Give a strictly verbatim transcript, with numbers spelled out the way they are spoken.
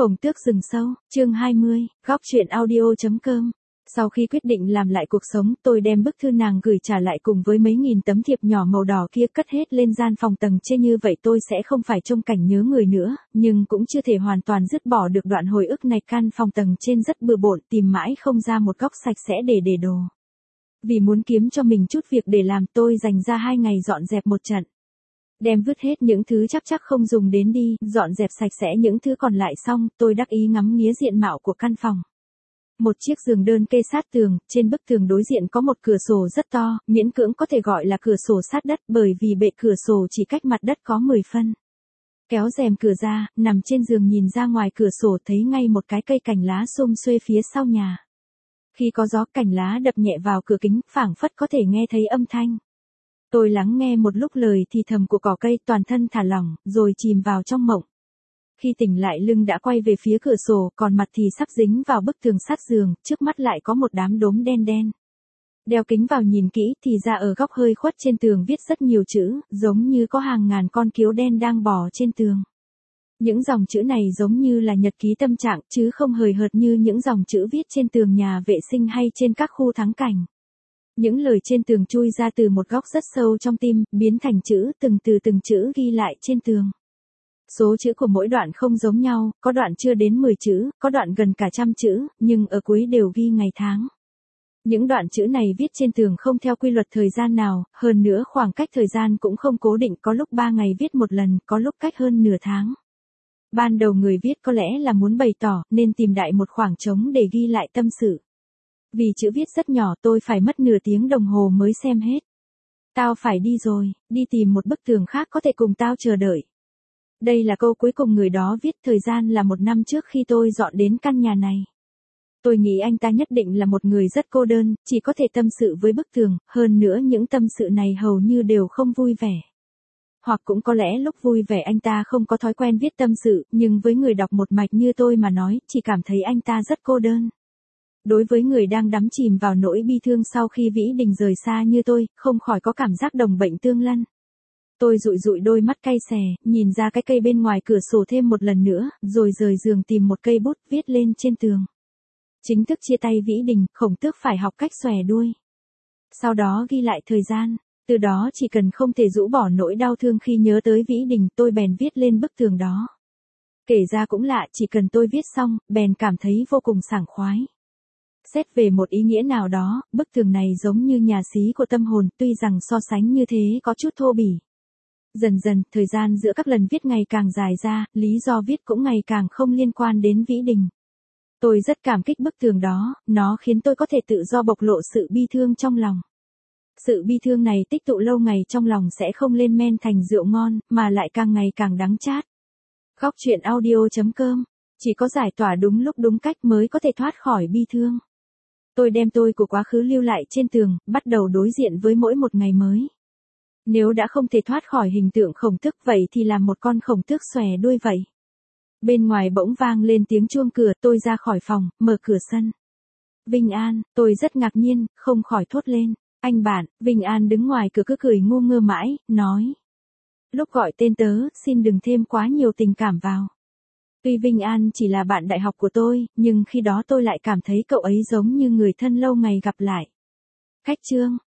Khổng Tước rừng sâu, chương hai mươi, góc truyện audio.com. Sau khi quyết định làm lại cuộc sống, tôi đem bức thư nàng gửi trả lại cùng với mấy nghìn tấm thiệp nhỏ màu đỏ kia cất hết lên gian phòng tầng trên, như vậy tôi sẽ không phải trông cảnh nhớ người nữa, nhưng cũng chưa thể hoàn toàn dứt bỏ được đoạn hồi ức này. Căn phòng tầng trên rất bừa bộn, tìm mãi không ra một góc sạch sẽ để để đồ. Vì muốn kiếm cho mình chút việc để làm, tôi dành ra hai ngày dọn dẹp một trận. Đem vứt hết những thứ chắc chắc không dùng đến đi, dọn dẹp sạch sẽ những thứ còn lại xong, tôi đắc ý ngắm nghía diện mạo của căn phòng. Một chiếc giường đơn kê sát tường, trên bức tường đối diện có một cửa sổ rất to, miễn cưỡng có thể gọi là cửa sổ sát đất bởi vì bệ cửa sổ chỉ cách mặt đất có mười phân. Kéo rèm cửa ra, nằm trên giường nhìn ra ngoài cửa sổ thấy ngay một cái cây cành lá sum xuê phía sau nhà. Khi có gió, cành lá đập nhẹ vào cửa kính, phảng phất có thể nghe thấy âm thanh. Tôi lắng nghe một lúc lời thì thầm của cỏ cây, toàn thân thả lỏng, rồi chìm vào trong mộng. Khi tỉnh lại lưng đã quay về phía cửa sổ, còn mặt thì sắp dính vào bức tường sát giường, trước mắt lại có một đám đốm đen đen. Đeo kính vào nhìn kỹ thì ra ở góc hơi khuất trên tường viết rất nhiều chữ, giống như có hàng ngàn con kiến đen đang bò trên tường. Những dòng chữ này giống như là nhật ký tâm trạng, chứ không hời hợt như những dòng chữ viết trên tường nhà vệ sinh hay trên các khu thắng cảnh. Những lời trên tường chui ra từ một góc rất sâu trong tim, biến thành chữ, từng từ từng chữ ghi lại trên tường. Số chữ của mỗi đoạn không giống nhau, có đoạn chưa đến mười chữ, có đoạn gần cả trăm chữ, nhưng ở cuối đều ghi ngày tháng. Những đoạn chữ này viết trên tường không theo quy luật thời gian nào, hơn nữa khoảng cách thời gian cũng không cố định, có lúc ba ngày viết một lần, có lúc cách hơn nửa tháng. Ban đầu người viết có lẽ là muốn bày tỏ, nên tìm đại một khoảng trống để ghi lại tâm sự. Vì chữ viết rất nhỏ, tôi phải mất nửa tiếng đồng hồ mới xem hết. Tao phải đi rồi, đi tìm một bức tường khác có thể cùng tao chờ đợi. Đây là câu cuối cùng người đó viết, thời gian là một năm trước khi tôi dọn đến căn nhà này. Tôi nghĩ anh ta nhất định là một người rất cô đơn, chỉ có thể tâm sự với bức tường, hơn nữa những tâm sự này hầu như đều không vui vẻ. Hoặc cũng có lẽ lúc vui vẻ anh ta không có thói quen viết tâm sự, nhưng với người đọc một mạch như tôi mà nói, chỉ cảm thấy anh ta rất cô đơn. Đối với người đang đắm chìm vào nỗi bi thương sau khi Vĩ Đình rời xa như tôi, không khỏi có cảm giác đồng bệnh tương lân. Tôi dụi dụi đôi mắt cay xè, nhìn ra cái cây bên ngoài cửa sổ thêm một lần nữa, rồi rời giường tìm một cây bút viết lên trên tường. Chính thức chia tay Vĩ Đình, Khổng Tước phải học cách xòe đuôi. Sau đó ghi lại thời gian, từ đó chỉ cần không thể rũ bỏ nỗi đau thương khi nhớ tới Vĩ Đình, tôi bèn viết lên bức tường đó. Kể ra cũng lạ, chỉ cần tôi viết xong, bèn cảm thấy vô cùng sảng khoái. Xét về một ý nghĩa nào đó, bức tường này giống như nhà xí của tâm hồn, tuy rằng so sánh như thế có chút thô bỉ. Dần dần, thời gian giữa các lần viết ngày càng dài ra, lý do viết cũng ngày càng không liên quan đến Vĩ Đình. Tôi rất cảm kích bức tường đó, nó khiến tôi có thể tự do bộc lộ sự bi thương trong lòng. Sự bi thương này tích tụ lâu ngày trong lòng sẽ không lên men thành rượu ngon, mà lại càng ngày càng đắng chát. Góc truyện audio.com, chỉ có giải tỏa đúng lúc đúng cách mới có thể thoát khỏi bi thương. Tôi đem tôi của quá khứ lưu lại trên tường, bắt đầu đối diện với mỗi một ngày mới. Nếu đã không thể thoát khỏi hình tượng Khổng Tước vậy thì làm một con khổng tước xòe đuôi vậy. Bên ngoài bỗng vang lên tiếng chuông cửa, tôi ra khỏi phòng, mở cửa sân. Vinh An, tôi rất ngạc nhiên, không khỏi thốt lên. Anh bạn, Vinh An đứng ngoài cửa cứ cười ngu ngơ mãi, nói. Lúc gọi tên tớ, xin đừng thêm quá nhiều tình cảm vào. Tuy Vinh An chỉ là bạn đại học của tôi, nhưng khi đó tôi lại cảm thấy cậu ấy giống như người thân lâu ngày gặp lại. Khách trương,